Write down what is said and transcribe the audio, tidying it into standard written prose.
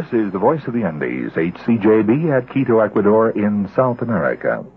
This is the Voice of the Andes, HCJB at Quito, Ecuador in South America.